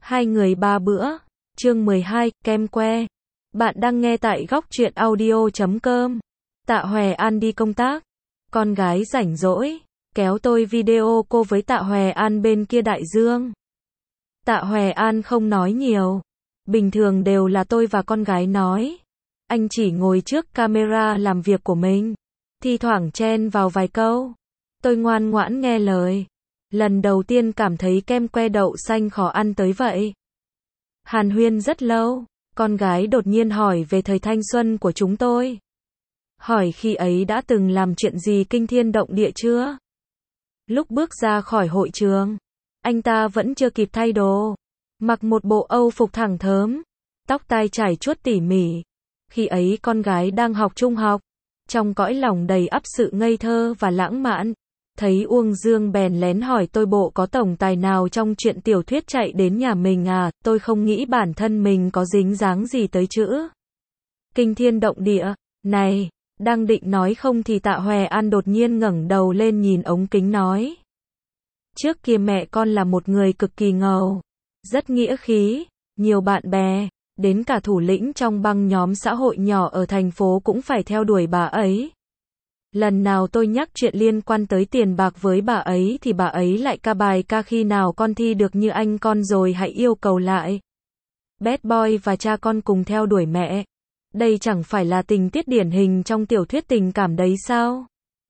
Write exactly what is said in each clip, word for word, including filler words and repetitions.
Hai người ba bữa. Chương mười hai, kem que. Bạn đang nghe tại góc truyện audio chấm com. Tạ Hòe An đi công tác. Con gái rảnh rỗi, kéo tôi video cô với Tạ Hòe An bên kia đại dương. Tạ Hòe An không nói nhiều. Bình thường đều là tôi và con gái nói. Anh chỉ ngồi trước camera làm việc của mình. Thi thoảng chen vào vài câu. Tôi ngoan ngoãn nghe lời. Lần đầu tiên cảm thấy kem que đậu xanh khó ăn tới vậy. Hàn huyên rất lâu, con gái đột nhiên hỏi về thời thanh xuân của chúng tôi. Hỏi khi ấy đã từng làm chuyện gì kinh thiên động địa chưa? Lúc bước ra khỏi hội trường, anh ta vẫn chưa kịp thay đồ. Mặc một bộ âu phục thẳng thớm, tóc tai chải chuốt tỉ mỉ. Khi ấy con gái đang học trung học, trong cõi lòng đầy ắp sự ngây thơ và lãng mạn. Thấy Uông Dương bèn lén hỏi tôi bộ có tổng tài nào trong truyện tiểu thuyết chạy đến nhà mình à, tôi không nghĩ bản thân mình có dính dáng gì tới chữ kinh thiên động địa. Này, đang định nói không thì Tạ Hòe An đột nhiên ngẩng đầu lên nhìn ống kính nói. Trước kia mẹ con là một người cực kỳ ngầu, rất nghĩa khí, nhiều bạn bè, đến cả thủ lĩnh trong băng nhóm xã hội nhỏ ở thành phố cũng phải theo đuổi bà ấy. Lần nào tôi nhắc chuyện liên quan tới tiền bạc với bà ấy thì bà ấy lại ca bài ca khi nào con thi được như anh con rồi hãy yêu cầu lại. Bad boy và cha con cùng theo đuổi mẹ. Đây chẳng phải là tình tiết điển hình trong tiểu thuyết tình cảm đấy sao?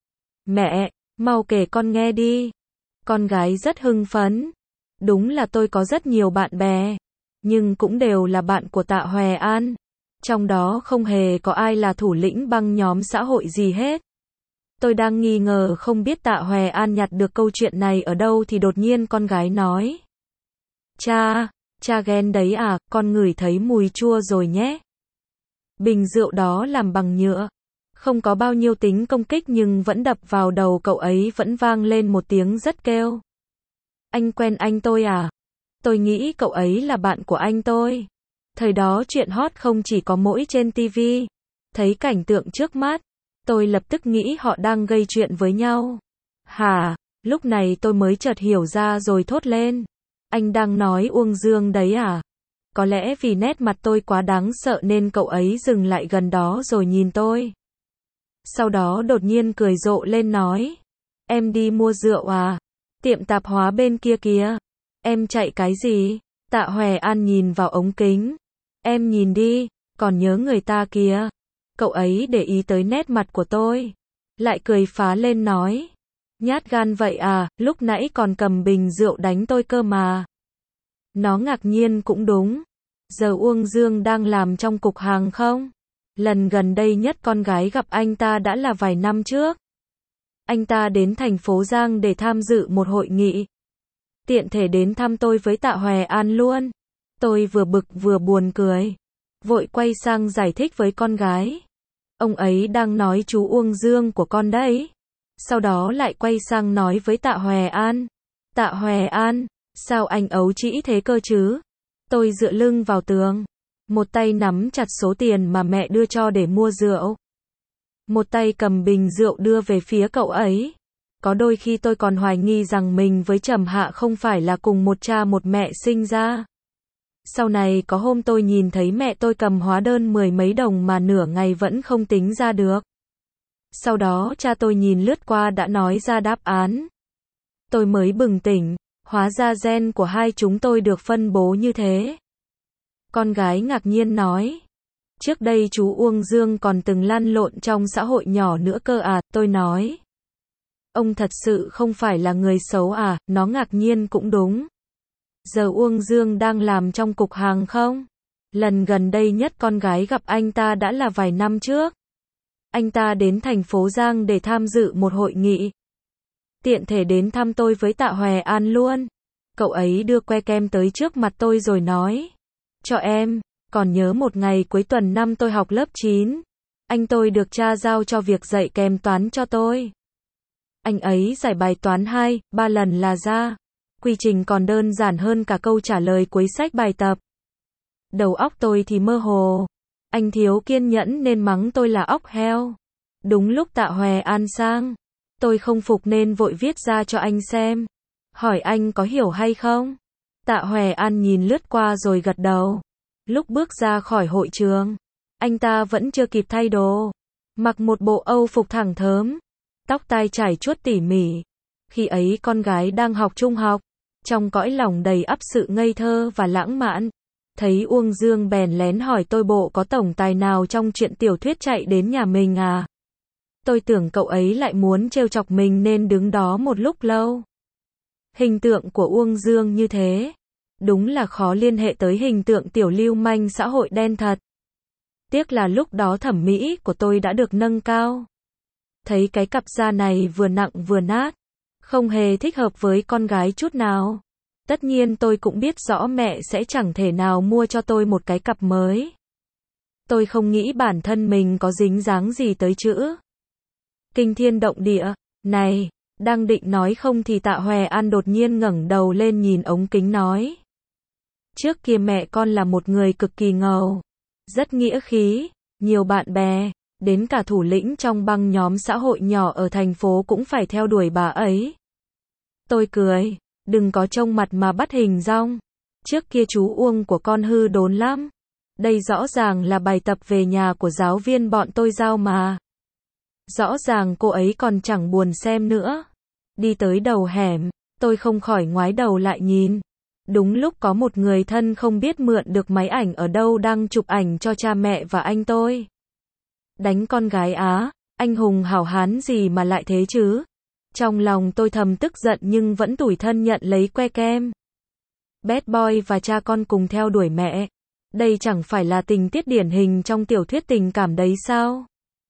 Mẹ, mau kể con nghe đi. Con gái rất hưng phấn. Đúng là tôi có rất nhiều bạn bè, nhưng cũng đều là bạn của Tạ Hòe An. Trong đó không hề có ai là thủ lĩnh băng nhóm xã hội gì hết. Tôi đang nghi ngờ không biết Tạ Hòe An nhặt được câu chuyện này ở đâu thì đột nhiên con gái nói. Cha, cha ghen đấy à, con ngửi thấy mùi chua rồi nhé. Bình rượu đó làm bằng nhựa, không có bao nhiêu tính công kích nhưng vẫn đập vào đầu cậu ấy vẫn vang lên một tiếng rất kêu. Anh quen anh tôi à? Tôi nghĩ cậu ấy là bạn của anh tôi. Thời đó chuyện hot không chỉ có mỗi trên ti vi. Thấy cảnh tượng trước mắt, tôi lập tức nghĩ họ đang gây chuyện với nhau. Hả? Lúc này tôi mới chợt hiểu ra rồi thốt lên. Anh đang nói Uông Dương đấy à? Có lẽ vì nét mặt tôi quá đáng sợ nên cậu ấy dừng lại gần đó rồi nhìn tôi. Sau đó đột nhiên cười rộ lên nói. Em đi mua rượu à? Tiệm tạp hóa bên kia kìa. Em chạy cái gì? Tạ Hòe An nhìn vào ống kính. Em nhìn đi, còn nhớ người ta kìa. Cậu ấy để ý tới nét mặt của tôi. Lại cười phá lên nói. Nhát gan vậy à, lúc nãy còn cầm bình rượu đánh tôi cơ mà. Nó ngạc nhiên cũng đúng. Giờ Uông Dương đang làm trong cục hàng không? Lần gần đây nhất con gái gặp anh ta đã là vài năm trước. Anh ta đến thành phố Giang để tham dự một hội nghị. Tiện thể đến thăm tôi với Tạ Hòe An luôn. Tôi vừa bực vừa buồn cười. Vội quay sang giải thích với con gái. Ông ấy đang nói chú Uông Dương của con đấy. Sau đó lại quay sang nói với Tạ Hòe An. Tạ Hòe An, sao anh ấu trĩ thế cơ chứ? Tôi dựa lưng vào tường. Một tay nắm chặt số tiền mà mẹ đưa cho để mua rượu. Một tay cầm bình rượu đưa về phía cậu ấy. Có đôi khi tôi còn hoài nghi rằng mình với Trầm Hạ không phải là cùng một cha một mẹ sinh ra. Sau này có hôm tôi nhìn thấy mẹ tôi cầm hóa đơn mười mấy đồng mà nửa ngày vẫn không tính ra được. Sau đó cha tôi nhìn lướt qua đã nói ra đáp án. Tôi mới bừng tỉnh, hóa ra gen của hai chúng tôi được phân bố như thế. Con gái ngạc nhiên nói. Trước đây chú Uông Dương còn từng lăn lộn trong xã hội nhỏ nữa cơ à, tôi nói. Ông thật sự không phải là người xấu à, nó ngạc nhiên cũng đúng. Giờ Uông Dương đang làm trong cục hàng không? Lần gần đây nhất con gái gặp anh ta đã là vài năm trước. Anh ta đến thành phố Giang để tham dự một hội nghị. Tiện thể đến thăm tôi với Tạ Hòe An luôn. Cậu ấy đưa que kem tới trước mặt tôi rồi nói. Cho em, còn nhớ một ngày cuối tuần năm tôi học lớp chín. Anh tôi được cha giao cho việc dạy kèm toán cho tôi. Anh ấy giải bài toán hai, ba lần là ra. Quy trình còn đơn giản hơn cả câu trả lời cuối sách bài tập. Đầu óc tôi thì mơ hồ. Anh thiếu kiên nhẫn nên mắng tôi là óc heo. Đúng lúc Tạ Hòe An sang. Tôi không phục nên vội viết ra cho anh xem. Hỏi anh có hiểu hay không? Tạ Hoè An nhìn lướt qua rồi gật đầu. Lúc bước ra khỏi hội trường, anh ta vẫn chưa kịp thay đồ. Mặc một bộ âu phục thẳng thớm, tóc tai chải chuốt tỉ mỉ. Khi ấy con gái đang học trung học, trong cõi lòng đầy ắp sự ngây thơ và lãng mạn. Thấy Uông Dương bèn lén hỏi tôi bộ có tổng tài nào trong truyện tiểu thuyết chạy đến nhà mình à? Tôi tưởng cậu ấy lại muốn trêu chọc mình nên đứng đó một lúc lâu. Hình tượng của Uông Dương như thế, đúng là khó liên hệ tới hình tượng tiểu lưu manh xã hội đen thật. Tiếc là lúc đó thẩm mỹ của tôi đã được nâng cao. Thấy cái cặp da này vừa nặng vừa nát, không hề thích hợp với con gái chút nào. Tất nhiên tôi cũng biết rõ mẹ sẽ chẳng thể nào mua cho tôi một cái cặp mới. Tôi không nghĩ bản thân mình có dính dáng gì tới chữ kinh thiên động địa. Này, đang định nói không thì Tạ Hoè An đột nhiên ngẩng đầu lên nhìn ống kính nói. Trước kia mẹ con là một người cực kỳ ngầu, rất nghĩa khí, nhiều bạn bè, đến cả thủ lĩnh trong băng nhóm xã hội nhỏ ở thành phố cũng phải theo đuổi bà ấy. Tôi cười, đừng có trông mặt mà bắt hình dong. Trước kia chú Uông của con hư đốn lắm. Đây rõ ràng là bài tập về nhà của giáo viên bọn tôi giao mà. Rõ ràng cô ấy còn chẳng buồn xem nữa. Đi tới đầu hẻm, tôi không khỏi ngoái đầu lại nhìn. Đúng lúc có một người thân không biết mượn được máy ảnh ở đâu đang chụp ảnh cho cha mẹ và anh tôi. Đánh con gái á, anh hùng hảo hán gì mà lại thế chứ? Trong lòng tôi thầm tức giận nhưng vẫn tủi thân nhận lấy que kem. Bad boy và cha con cùng theo đuổi mẹ. Đây chẳng phải là tình tiết điển hình trong tiểu thuyết tình cảm đấy sao?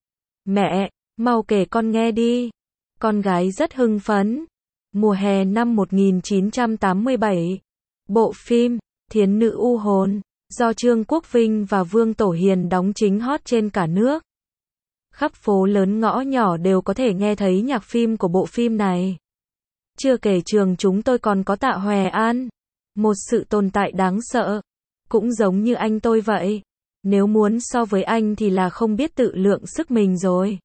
Mẹ, mau kể con nghe đi. Con gái rất hưng phấn. Mùa hè năm một nghìn chín trăm tám mươi bảy. Bộ phim Thiến nữ u hồn do Trương Quốc Vinh và Vương Tổ Hiền đóng chính hot trên cả nước. Khắp phố lớn ngõ nhỏ đều có thể nghe thấy nhạc phim của bộ phim này. Chưa kể trường chúng tôi còn có Tạ Hoè An, một sự tồn tại đáng sợ. Cũng giống như anh tôi vậy. Nếu muốn so với anh thì là không biết tự lượng sức mình rồi.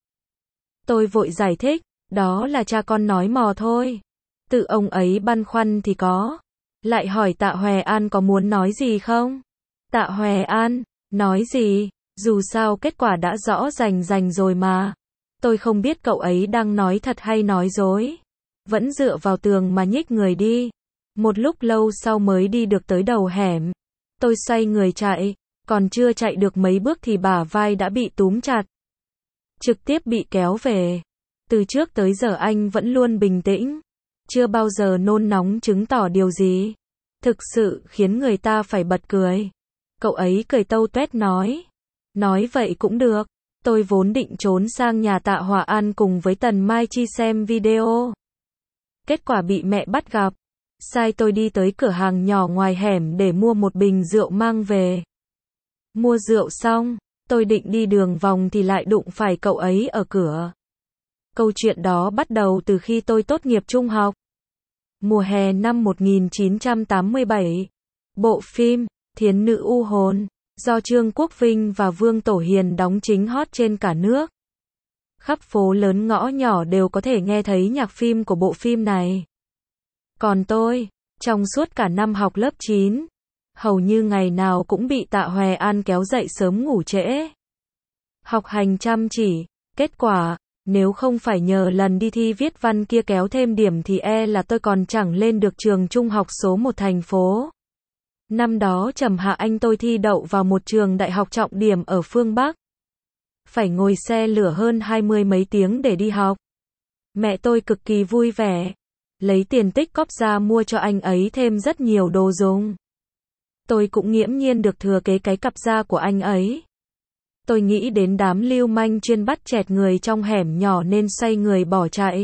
Tôi vội giải thích, đó là cha con nói mò thôi. Tự ông ấy băn khoăn thì có. Lại hỏi Tạ Hoè An có muốn nói gì không? Tạ Hoè An, nói gì? Dù sao kết quả đã rõ rành rành rồi mà. Tôi không biết cậu ấy đang nói thật hay nói dối. Vẫn dựa vào tường mà nhích người đi. Một lúc lâu sau mới đi được tới đầu hẻm. Tôi xoay người chạy. Còn chưa chạy được mấy bước thì bả vai đã bị túm chặt. Trực tiếp bị kéo về. Từ trước tới giờ anh vẫn luôn bình tĩnh. Chưa bao giờ nôn nóng chứng tỏ điều gì. Thực sự khiến người ta phải bật cười. Cậu ấy cười tâu tuét nói. Nói vậy cũng được. Tôi vốn định trốn sang nhà Tạ Hoè An cùng với Tần Mai Chi xem video. Kết quả bị mẹ bắt gặp. Sai tôi đi tới cửa hàng nhỏ ngoài hẻm để mua một bình rượu mang về. Mua rượu xong, tôi định đi đường vòng thì lại đụng phải cậu ấy ở cửa. Câu chuyện đó bắt đầu từ khi tôi tốt nghiệp trung học. Mùa hè năm một nghìn chín trăm tám mươi bảy. Bộ phim Thiến nữ u hồn do Trương Quốc Vinh và Vương Tổ Hiền đóng chính hot trên cả nước. Khắp phố lớn ngõ nhỏ đều có thể nghe thấy nhạc phim của bộ phim này. Còn tôi, trong suốt cả năm học lớp chín, hầu như ngày nào cũng bị Tạ Hoè An kéo dậy sớm ngủ trễ. Học hành chăm chỉ, kết quả, nếu không phải nhờ lần đi thi viết văn kia kéo thêm điểm thì e là tôi còn chẳng lên được trường trung học số một thành phố. Năm đó Trầm Hạ anh tôi thi đậu vào một trường đại học trọng điểm ở phương Bắc. Phải ngồi xe lửa hơn hai mươi mấy tiếng để đi học. Mẹ tôi cực kỳ vui vẻ. Lấy tiền tích cóp ra mua cho anh ấy thêm rất nhiều đồ dùng. Tôi cũng nghiễm nhiên được thừa kế cái cặp da của anh ấy. Tôi nghĩ đến đám lưu manh chuyên bắt chẹt người trong hẻm nhỏ nên xoay người bỏ chạy.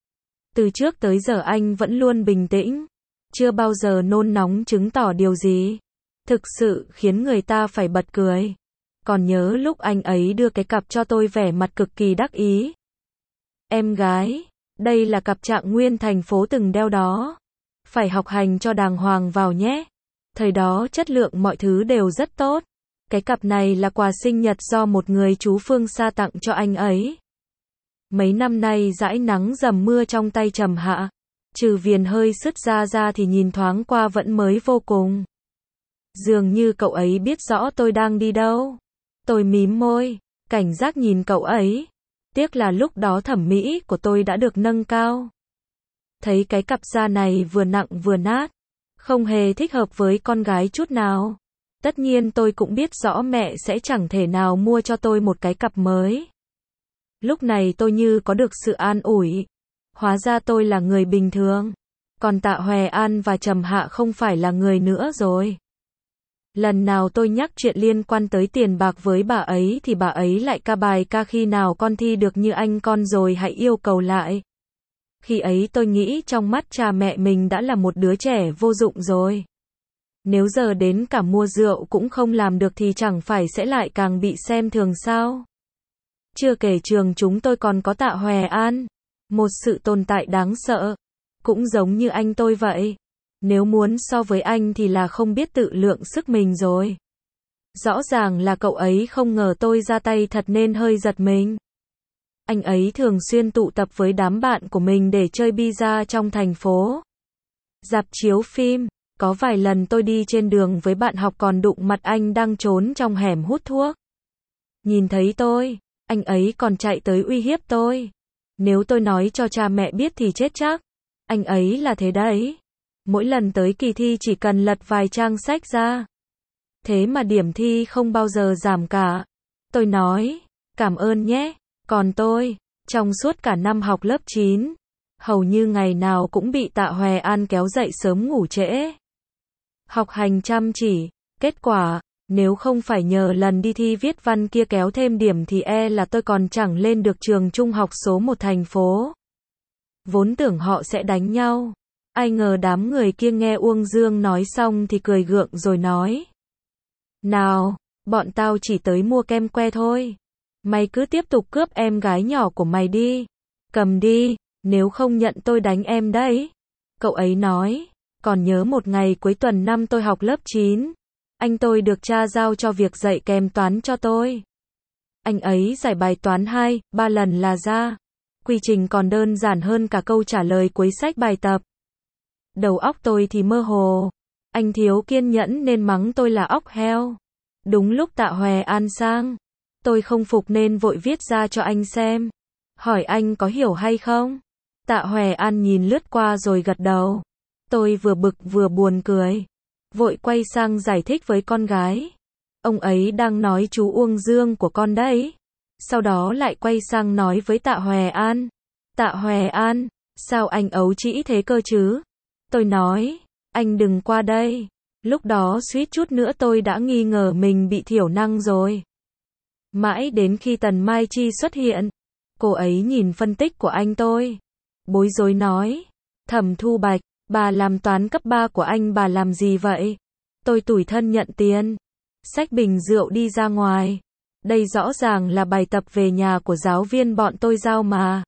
Từ trước tới giờ anh vẫn luôn bình tĩnh. Chưa bao giờ nôn nóng chứng tỏ điều gì. Thực sự khiến người ta phải bật cười. Còn nhớ lúc anh ấy đưa cái cặp cho tôi vẻ mặt cực kỳ đắc ý. Em gái, đây là cặp Trạng Nguyên thành phố từng đeo đó. Phải học hành cho đàng hoàng vào nhé. Thời đó chất lượng mọi thứ đều rất tốt. Cái cặp này là quà sinh nhật do một người chú phương xa tặng cho anh ấy. Mấy năm nay dãi nắng dầm mưa trong tay Trầm Hạ. Trừ viền hơi sứt ra ra thì nhìn thoáng qua vẫn mới vô cùng. Dường như cậu ấy biết rõ tôi đang đi đâu. Tôi mím môi, cảnh giác nhìn cậu ấy. Tiếc là lúc đó thẩm mỹ của tôi đã được nâng cao. Thấy cái cặp da này vừa nặng vừa nát, không hề thích hợp với con gái chút nào. Tất nhiên tôi cũng biết rõ mẹ sẽ chẳng thể nào mua cho tôi một cái cặp mới. Lúc này tôi như có được sự an ủi. Hóa ra tôi là người bình thường. Còn Tạ Hoè An và Trầm Hạ không phải là người nữa rồi. Lần nào tôi nhắc chuyện liên quan tới tiền bạc với bà ấy thì bà ấy lại ca bài ca khi nào con thi được như anh con rồi hãy yêu cầu lại. Khi ấy tôi nghĩ trong mắt cha mẹ mình đã là một đứa trẻ vô dụng rồi. Nếu giờ đến cả mua rượu cũng không làm được thì chẳng phải sẽ lại càng bị xem thường sao? Chưa kể trường chúng tôi còn có Tạ Hoè An, một sự tồn tại đáng sợ, cũng giống như anh tôi vậy. Nếu muốn so với anh thì là không biết tự lượng sức mình rồi. Rõ ràng là cậu ấy không ngờ tôi ra tay thật nên hơi giật mình. Anh ấy thường xuyên tụ tập với đám bạn của mình để chơi bida trong thành phố. Rạp chiếu phim, có vài lần tôi đi trên đường với bạn học còn đụng mặt anh đang trốn trong hẻm hút thuốc. Nhìn thấy tôi, anh ấy còn chạy tới uy hiếp tôi. Nếu tôi nói cho cha mẹ biết thì chết chắc. Anh ấy là thế đấy. Mỗi lần tới kỳ thi chỉ cần lật vài trang sách ra. Thế mà điểm thi không bao giờ giảm cả. Tôi nói, cảm ơn nhé. Còn tôi, trong suốt cả năm học lớp chín, hầu như ngày nào cũng bị Tạ Hoè An kéo dậy sớm ngủ trễ. Học hành chăm chỉ, kết quả, nếu không phải nhờ lần đi thi viết văn kia kéo thêm điểm thì e là tôi còn chẳng lên được trường trung học số một thành phố. Vốn tưởng họ sẽ đánh nhau. Ai ngờ đám người kia nghe Uông Dương nói xong thì cười gượng rồi nói. Nào, bọn tao chỉ tới mua kem que thôi. Mày cứ tiếp tục cướp em gái nhỏ của mày đi. Cầm đi, nếu không nhận tôi đánh em đấy. Cậu ấy nói, còn nhớ một ngày cuối tuần năm tôi học lớp chín. Anh tôi được cha giao cho việc dạy kèm toán cho tôi. Anh ấy giải bài toán hai, ba lần là ra. Quy trình còn đơn giản hơn cả câu trả lời cuối sách bài tập. Đầu óc tôi thì mơ hồ. Anh thiếu kiên nhẫn nên mắng tôi là óc heo. Đúng lúc Tạ Hoè An sang, tôi không phục nên vội viết ra cho anh xem. Hỏi anh có hiểu hay không? Tạ Hoè An nhìn lướt qua rồi gật đầu. Tôi vừa bực vừa buồn cười. Vội quay sang giải thích với con gái. Ông ấy đang nói chú Uông Dương của con đấy. Sau đó lại quay sang nói với Tạ Hoè An. Tạ Hoè An, sao anh ấu trĩ thế cơ chứ? Tôi nói, anh đừng qua đây. Lúc đó suýt chút nữa tôi đã nghi ngờ mình bị thiểu năng rồi. Mãi đến khi Tần Mai Chi xuất hiện, cô ấy nhìn phân tích của anh tôi. Bối rối nói, Thẩm Thu Bạch, bà làm toán cấp ba của anh bà làm gì vậy? Tôi tủi thân nhận tiền. Xách bình rượu đi ra ngoài. Đây rõ ràng là bài tập về nhà của giáo viên bọn tôi giao mà.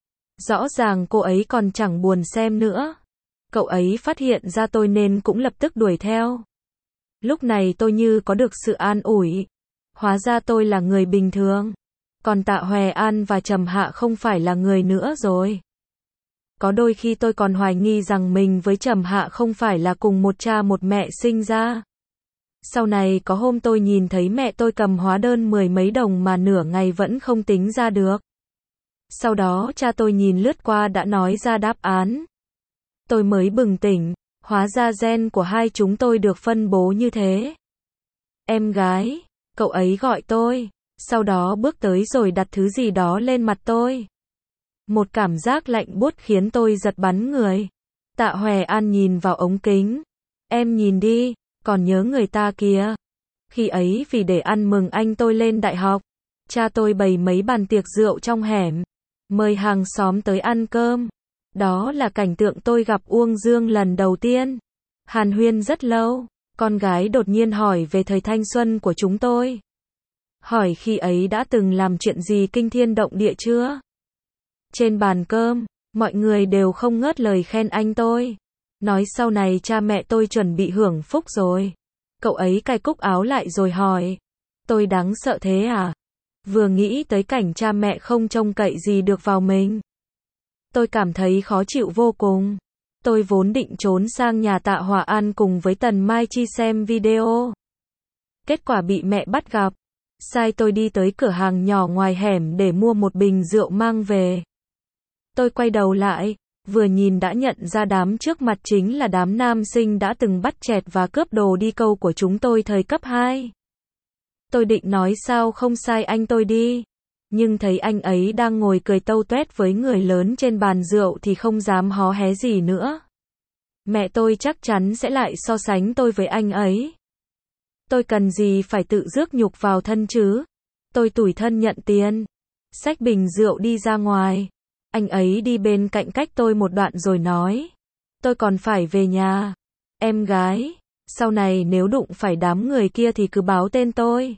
Rõ ràng cô ấy còn chẳng buồn xem nữa. Cậu ấy phát hiện ra tôi nên cũng lập tức đuổi theo. Lúc này tôi như có được sự an ủi. Hóa ra tôi là người bình thường. Còn Tạ Hoè An và Trầm Hạ không phải là người nữa rồi. Có đôi khi tôi còn hoài nghi rằng mình với Trầm Hạ không phải là cùng một cha một mẹ sinh ra. Sau này có hôm tôi nhìn thấy mẹ tôi cầm hóa đơn mười mấy đồng mà nửa ngày vẫn không tính ra được. Sau đó cha tôi nhìn lướt qua đã nói ra đáp án. Tôi mới bừng tỉnh, hóa ra gen của hai chúng tôi được phân bố như thế. Em gái, cậu ấy gọi tôi, sau đó bước tới rồi đặt thứ gì đó lên mặt tôi. Một cảm giác lạnh buốt khiến tôi giật bắn người. Tạ Hoè An nhìn vào ống kính. Em nhìn đi, còn nhớ người ta kìa. Khi ấy vì để ăn mừng anh tôi lên đại học, cha tôi bày mấy bàn tiệc rượu trong hẻm, mời hàng xóm tới ăn cơm. Đó là cảnh tượng tôi gặp Uông Dương lần đầu tiên. Hàn huyên rất lâu, con gái đột nhiên hỏi về thời thanh xuân của chúng tôi. Hỏi khi ấy đã từng làm chuyện gì kinh thiên động địa chưa? Trên bàn cơm, mọi người đều không ngớt lời khen anh tôi. Nói sau này cha mẹ tôi chuẩn bị hưởng phúc rồi. Cậu ấy cài cúc áo lại rồi hỏi. Tôi đáng sợ thế à? Vừa nghĩ tới cảnh cha mẹ không trông cậy gì được vào mình. Tôi cảm thấy khó chịu vô cùng. Tôi vốn định trốn sang nhà Tạ Hòa An cùng với Tần Mai Chi xem video. Kết quả bị mẹ bắt gặp. Sai tôi đi tới cửa hàng nhỏ ngoài hẻm để mua một bình rượu mang về. Tôi quay đầu lại, vừa nhìn đã nhận ra đám trước mặt chính là đám nam sinh đã từng bắt chẹt và cướp đồ đi câu của chúng tôi thời cấp hai. Tôi định nói sao không sai anh tôi đi, nhưng thấy anh ấy đang ngồi cười tâu tuét với người lớn trên bàn rượu thì không dám hó hé gì nữa. Mẹ tôi chắc chắn sẽ lại so sánh tôi với anh ấy. Tôi cần gì phải tự rước nhục vào thân chứ? Tôi tủi thân nhận tiền, xách bình rượu đi ra ngoài. Anh ấy đi bên cạnh cách tôi một đoạn rồi nói, tôi còn phải về nhà. Em gái, sau này nếu đụng phải đám người kia thì cứ báo tên tôi.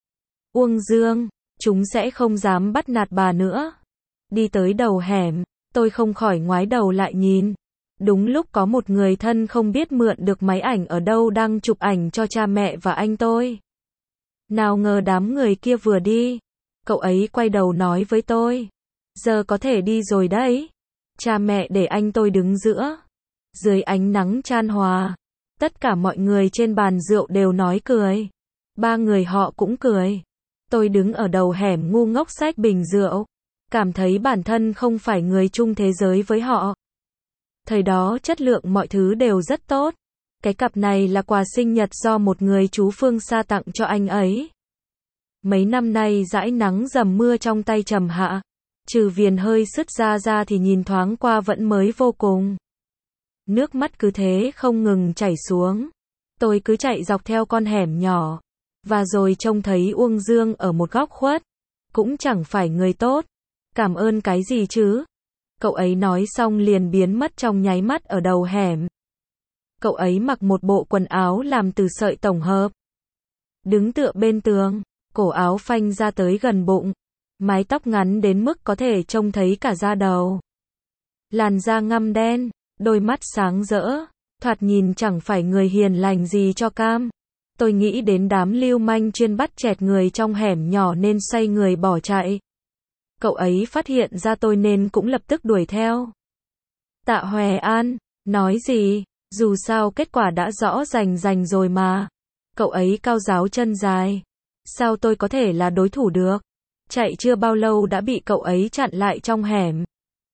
Uông Dương, chúng sẽ không dám bắt nạt bà nữa. Đi tới đầu hẻm, tôi không khỏi ngoái đầu lại nhìn. Đúng lúc có một người thân không biết mượn được máy ảnh ở đâu đang chụp ảnh cho cha mẹ và anh tôi. Nào ngờ đám người kia vừa đi, cậu ấy quay đầu nói với tôi, giờ có thể đi rồi đấy. Cha mẹ để anh tôi đứng giữa. Dưới ánh nắng chan hòa, tất cả mọi người trên bàn rượu đều nói cười. Ba người họ cũng cười. Tôi đứng ở đầu hẻm ngu ngốc xách bình rượu, cảm thấy bản thân không phải người chung thế giới với họ. Thời đó chất lượng mọi thứ đều rất tốt. Cái cặp này là quà sinh nhật do một người chú phương xa tặng cho anh ấy. Mấy năm nay dãi nắng dầm mưa trong tay trầm hạ, trừ viền hơi sứt ra ra thì nhìn thoáng qua vẫn mới vô cùng. Nước mắt cứ thế không ngừng chảy xuống. Tôi cứ chạy dọc theo con hẻm nhỏ, và rồi trông thấy Uông Dương ở một góc khuất. Cũng chẳng phải người tốt. Cảm ơn cái gì chứ? Cậu ấy nói xong liền biến mất trong nháy mắt ở đầu hẻm. Cậu ấy mặc một bộ quần áo làm từ sợi tổng hợp. Đứng tựa bên tường, cổ áo phanh ra tới gần bụng. Mái tóc ngắn đến mức có thể trông thấy cả da đầu. Làn da ngăm đen, đôi mắt sáng rỡ, thoạt nhìn chẳng phải người hiền lành gì cho cam. Tôi nghĩ đến đám lưu manh chuyên bắt chẹt người trong hẻm nhỏ nên xoay người bỏ chạy. Cậu ấy phát hiện ra tôi nên cũng lập tức đuổi theo. Tạ Hòe An, nói gì, dù sao kết quả đã rõ rành rành rồi mà. Cậu ấy cao ráo chân dài. Sao tôi có thể là đối thủ được? Chạy chưa bao lâu đã bị cậu ấy chặn lại trong hẻm.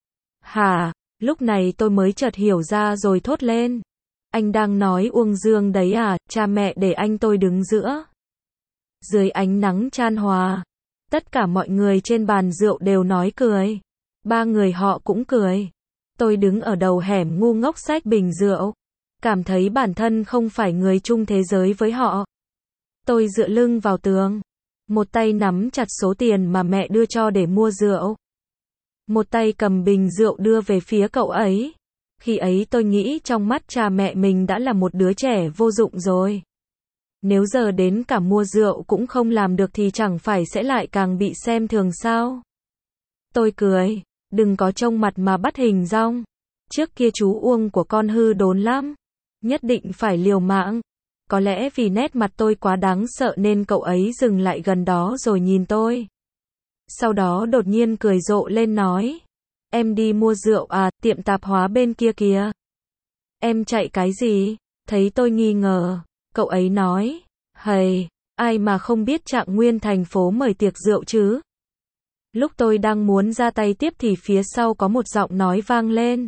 Hả, lúc này tôi mới chợt hiểu ra rồi thốt lên. Anh đang nói Uông Dương đấy à, cha mẹ để anh tôi đứng giữa. Dưới ánh nắng chan hòa, tất cả mọi người trên bàn rượu đều nói cười. Ba người họ cũng cười. Tôi đứng ở đầu hẻm ngu ngốc xách bình rượu, cảm thấy bản thân không phải người chung thế giới với họ. Tôi dựa lưng vào tường, một tay nắm chặt số tiền mà mẹ đưa cho để mua rượu. Một tay cầm bình rượu đưa về phía cậu ấy. Khi ấy tôi nghĩ trong mắt cha mẹ mình đã là một đứa trẻ vô dụng rồi. Nếu giờ đến cả mua rượu cũng không làm được thì chẳng phải sẽ lại càng bị xem thường sao? Tôi cười, đừng có trông mặt mà bắt hình dong. Trước kia chú Uông của con hư đốn lắm. Nhất định phải liều mạng. Có lẽ vì nét mặt tôi quá đáng sợ nên cậu ấy dừng lại gần đó rồi nhìn tôi. Sau đó đột nhiên cười rộ lên nói. Em đi mua rượu à, tiệm tạp hóa bên kia kìa. Em chạy cái gì? Thấy tôi nghi ngờ, cậu ấy nói. Hầy, ai mà không biết Trạng Nguyên thành phố mời tiệc rượu chứ? Lúc tôi đang muốn ra tay tiếp thì phía sau có một giọng nói vang lên.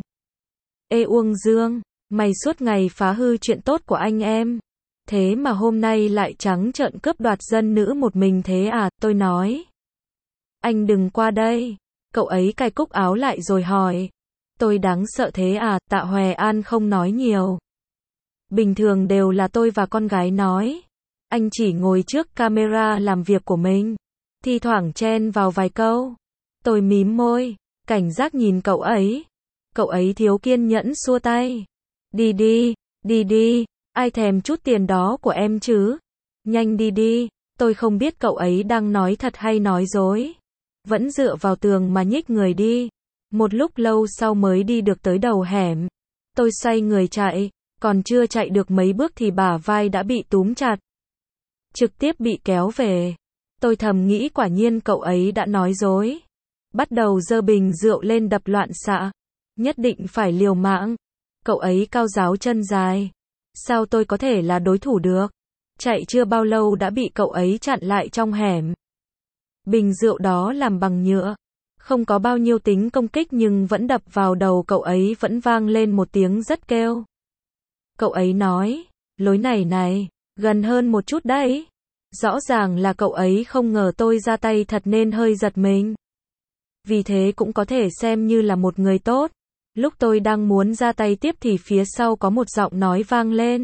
Ê Uông Dương, mày suốt ngày phá hư chuyện tốt của anh em. Thế mà hôm nay lại trắng trợn cướp đoạt dân nữ một mình thế à, tôi nói. Anh đừng qua đây. Cậu ấy cài cúc áo lại rồi hỏi. Tôi đáng sợ thế à, Tạ Hòe An không nói nhiều. Bình thường đều là tôi và con gái nói. Anh chỉ ngồi trước camera làm việc của mình. Thi thoảng chen vào vài câu. Tôi mím môi, cảnh giác nhìn cậu ấy. Cậu ấy thiếu kiên nhẫn xua tay. Đi đi, đi đi, ai thèm chút tiền đó của em chứ? Nhanh đi đi, tôi không biết cậu ấy đang nói thật hay nói dối. Vẫn dựa vào tường mà nhích người đi. Một lúc lâu sau mới đi được tới đầu hẻm. Tôi xoay người chạy, còn chưa chạy được mấy bước thì bả vai đã bị túm chặt. Trực tiếp bị kéo về. Tôi thầm nghĩ quả nhiên cậu ấy đã nói dối. Bắt đầu giơ bình rượu lên đập loạn xạ. Nhất định phải liều mạng. Cậu ấy cao ráo chân dài. Sao tôi có thể là đối thủ được? Chạy chưa bao lâu đã bị cậu ấy chặn lại trong hẻm. Bình rượu đó làm bằng nhựa. Không có bao nhiêu tính công kích nhưng vẫn đập vào đầu cậu ấy vẫn vang lên một tiếng rất kêu. Cậu ấy nói, lối này này, gần hơn một chút đấy. Rõ ràng là cậu ấy không ngờ tôi ra tay thật nên hơi giật mình. Vì thế cũng có thể xem như là một người tốt. Lúc tôi đang muốn ra tay tiếp thì phía sau có một giọng nói vang lên.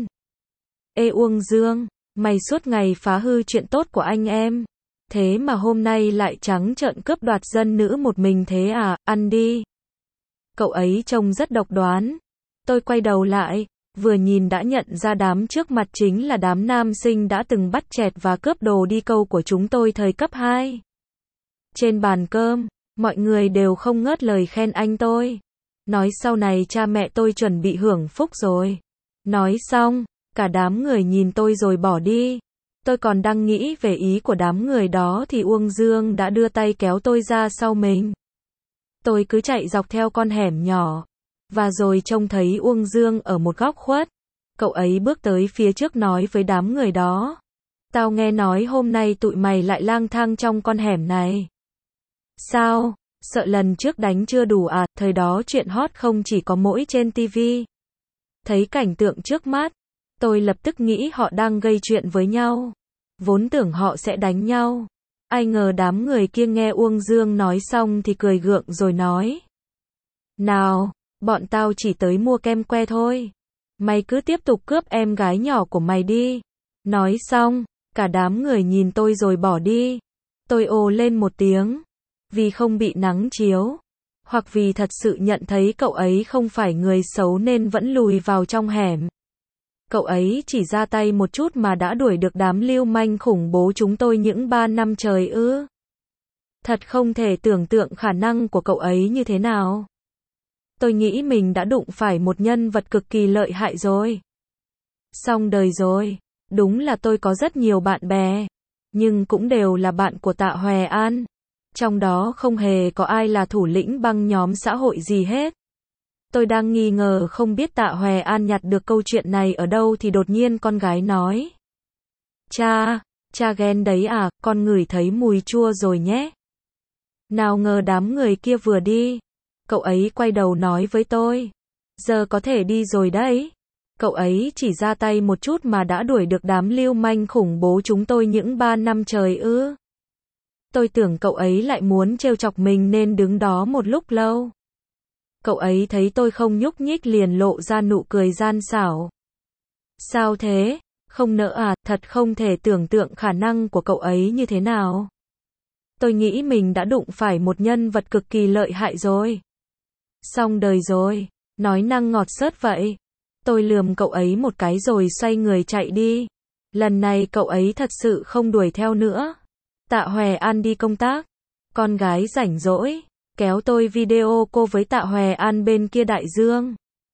Ê Uông Dương, mày suốt ngày phá hư chuyện tốt của anh em. Thế mà hôm nay lại trắng trợn cướp đoạt dân nữ một mình thế à, ăn đi. Cậu ấy trông rất độc đoán. Tôi quay đầu lại, vừa nhìn đã nhận ra đám trước mặt chính là đám nam sinh đã từng bắt chẹt và cướp đồ đi câu của chúng tôi thời cấp hai. Trên bàn cơm, mọi người đều không ngớt lời khen anh tôi. Nói sau này cha mẹ tôi chuẩn bị hưởng phúc rồi. Nói xong, cả đám người nhìn tôi rồi bỏ đi. Tôi còn đang nghĩ về ý của đám người đó thì Uông Dương đã đưa tay kéo tôi ra sau mình. Tôi cứ chạy dọc theo con hẻm nhỏ. Và rồi trông thấy Uông Dương ở một góc khuất. Cậu ấy bước tới phía trước nói với đám người đó. Tao nghe nói hôm nay tụi mày lại lang thang trong con hẻm này. Sao? Sợ lần trước đánh chưa đủ à? Thời đó chuyện hot không chỉ có mỗi trên ti vi. Thấy cảnh tượng trước mắt, tôi lập tức nghĩ họ đang gây chuyện với nhau. Vốn tưởng họ sẽ đánh nhau. Ai ngờ đám người kia nghe Uông Dương nói xong thì cười gượng rồi nói. Nào, bọn tao chỉ tới mua kem que thôi. Mày cứ tiếp tục cướp em gái nhỏ của mày đi. Nói xong, cả đám người nhìn tôi rồi bỏ đi. Tôi ồ lên một tiếng. Vì không bị nắng chiếu. Hoặc vì thật sự nhận thấy cậu ấy không phải người xấu nên vẫn lùi vào trong hẻm. Cậu ấy chỉ ra tay một chút mà đã đuổi được đám lưu manh khủng bố chúng tôi những ba năm trời ư. Thật không thể tưởng tượng khả năng của cậu ấy như thế nào. Tôi nghĩ mình đã đụng phải một nhân vật cực kỳ lợi hại rồi. Xong đời rồi. Đúng là tôi có rất nhiều bạn bè. Nhưng cũng đều là bạn của Tạ Hòe An. Trong đó không hề có ai là thủ lĩnh băng nhóm xã hội gì hết. Tôi đang nghi ngờ không biết Tạ Hòe An nhặt được câu chuyện này ở đâu thì đột nhiên con gái nói. Cha, cha ghen đấy à, con ngửi thấy mùi chua rồi nhé. Nào ngờ đám người kia vừa đi. Cậu ấy quay đầu nói với tôi. Giờ có thể đi rồi đấy. Cậu ấy chỉ ra tay một chút mà đã đuổi được đám lưu manh khủng bố chúng tôi những ba năm trời ư. Tôi tưởng cậu ấy lại muốn trêu chọc mình nên đứng đó một lúc lâu. Cậu ấy thấy tôi không nhúc nhích liền lộ ra nụ cười gian xảo. Sao thế? Không nỡ à? Thật không thể tưởng tượng khả năng của cậu ấy như thế nào. Tôi nghĩ mình đã đụng phải một nhân vật cực kỳ lợi hại rồi. Xong đời rồi. Nói năng ngọt xớt vậy. Tôi lườm cậu ấy một cái rồi xoay người chạy đi. Lần này cậu ấy thật sự không đuổi theo nữa. Tạ Hòe An đi công tác. Con gái rảnh rỗi. Kéo tôi video cô với Tạ Hòe An bên kia đại dương.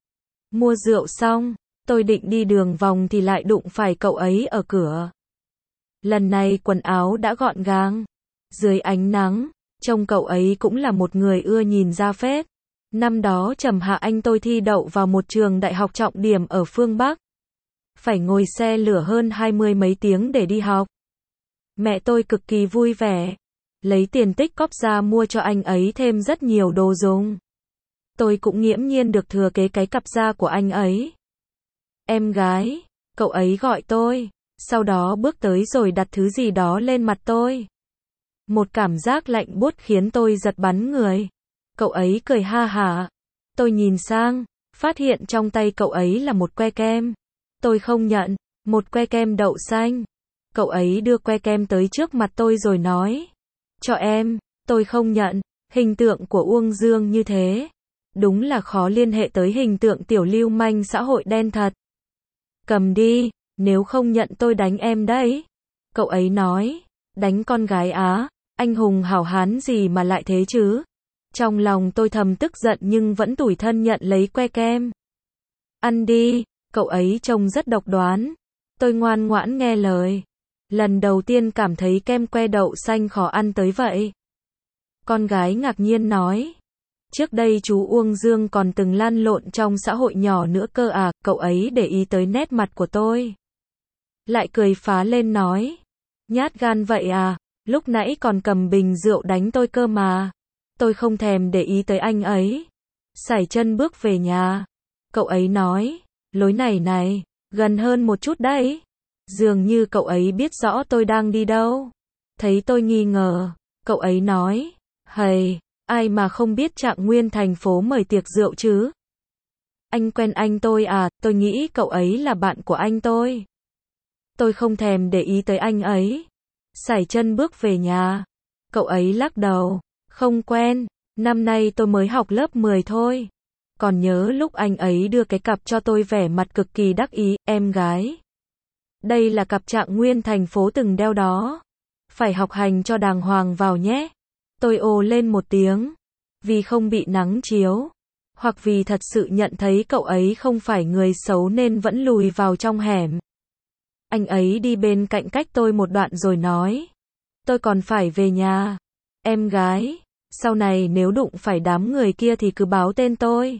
Mua rượu xong. Tôi định đi đường vòng thì lại đụng phải cậu ấy ở cửa. Lần này quần áo đã gọn gàng. Dưới ánh nắng. Trông cậu ấy cũng là một người ưa nhìn ra phết. Năm đó Trầm Hạ Anh tôi thi đậu vào một trường đại học trọng điểm ở phương Bắc. Phải ngồi xe lửa hơn hai mươi mấy tiếng để đi học. Mẹ tôi cực kỳ vui vẻ. Lấy tiền tích cóp ra mua cho anh ấy thêm rất nhiều đồ dùng. Tôi cũng nghiễm nhiên được thừa kế cái cặp da của anh ấy. Em gái, cậu ấy gọi tôi. Sau đó bước tới rồi đặt thứ gì đó lên mặt tôi. Một cảm giác lạnh buốt khiến tôi giật bắn người. Cậu ấy cười ha hả. Tôi nhìn sang, phát hiện trong tay cậu ấy là một que kem. Tôi không nhận, một que kem đậu xanh. Cậu ấy đưa que kem tới trước mặt tôi rồi nói. Cho em, tôi không nhận, hình tượng của Uông Dương như thế. Đúng là khó liên hệ tới hình tượng tiểu lưu manh xã hội đen thật. Cầm đi, nếu không nhận tôi đánh em đấy. Cậu ấy nói, đánh con gái á, anh hùng hảo hán gì mà lại thế chứ. Trong lòng tôi thầm tức giận nhưng vẫn tủi thân nhận lấy que kem. Ăn đi, cậu ấy trông rất độc đoán. Tôi ngoan ngoãn nghe lời. Lần đầu tiên cảm thấy kem que đậu xanh khó ăn tới vậy. Con gái ngạc nhiên nói. Trước đây chú Uông Dương còn từng lăn lộn trong xã hội nhỏ nữa cơ à, cậu ấy để ý tới nét mặt của tôi. Lại cười phá lên nói. Nhát gan vậy à, lúc nãy còn cầm bình rượu đánh tôi cơ mà. Tôi không thèm để ý tới anh ấy. Sải chân bước về nhà. Cậu ấy nói, lối này này, gần hơn một chút đấy. Dường như cậu ấy biết rõ tôi đang đi đâu. Thấy tôi nghi ngờ, cậu ấy nói, hầy, ai mà không biết Trạng Nguyên thành phố mời tiệc rượu chứ? Anh quen anh tôi à, tôi nghĩ cậu ấy là bạn của anh tôi. Tôi không thèm để ý tới anh ấy. Sải chân bước về nhà. Cậu ấy lắc đầu, không quen, năm nay tôi mới học lớp mười thôi. Còn nhớ lúc anh ấy đưa cái cặp cho tôi vẻ mặt cực kỳ đắc ý, em gái. Đây là cặp Trạng Nguyên thành phố từng đeo đó. Phải học hành cho đàng hoàng vào nhé. Tôi ồ lên một tiếng. Vì không bị nắng chiếu. Hoặc vì thật sự nhận thấy cậu ấy không phải người xấu nên vẫn lùi vào trong hẻm. Anh ấy đi bên cạnh cách tôi một đoạn rồi nói. Tôi còn phải về nhà. Em gái, sau này nếu đụng phải đám người kia thì cứ báo tên tôi.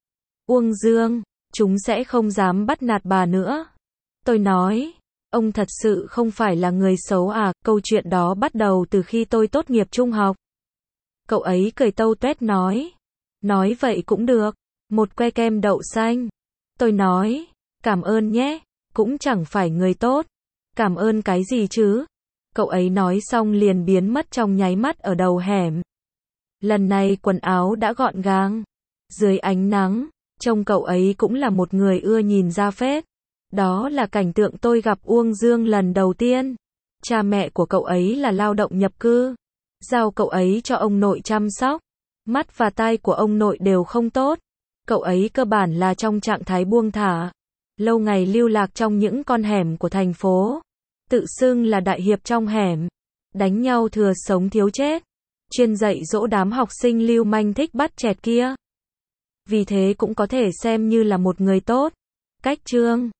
Uông Dương, chúng sẽ không dám bắt nạt bà nữa. Tôi nói, ông thật sự không phải là người xấu à, câu chuyện đó bắt đầu từ khi tôi tốt nghiệp trung học. Cậu ấy cười tâu tuét nói. Nói vậy cũng được, một que kem đậu xanh. Tôi nói, cảm ơn nhé, cũng chẳng phải người tốt. Cảm ơn cái gì chứ? Cậu ấy nói xong liền biến mất trong nháy mắt ở đầu hẻm. Lần này quần áo đã gọn gàng. Dưới ánh nắng, trông cậu ấy cũng là một người ưa nhìn ra phết. Đó là cảnh tượng tôi gặp Uông Dương lần đầu tiên. Cha mẹ của cậu ấy là lao động nhập cư. Giao cậu ấy cho ông nội chăm sóc. Mắt và tai của ông nội đều không tốt. Cậu ấy cơ bản là trong trạng thái buông thả. Lâu ngày lưu lạc trong những con hẻm của thành phố. Tự xưng là đại hiệp trong hẻm. Đánh nhau thừa sống thiếu chết. Chuyên dạy dỗ đám học sinh lưu manh thích bắt chẹt kia. Vì thế cũng có thể xem như là một người tốt. Cách chương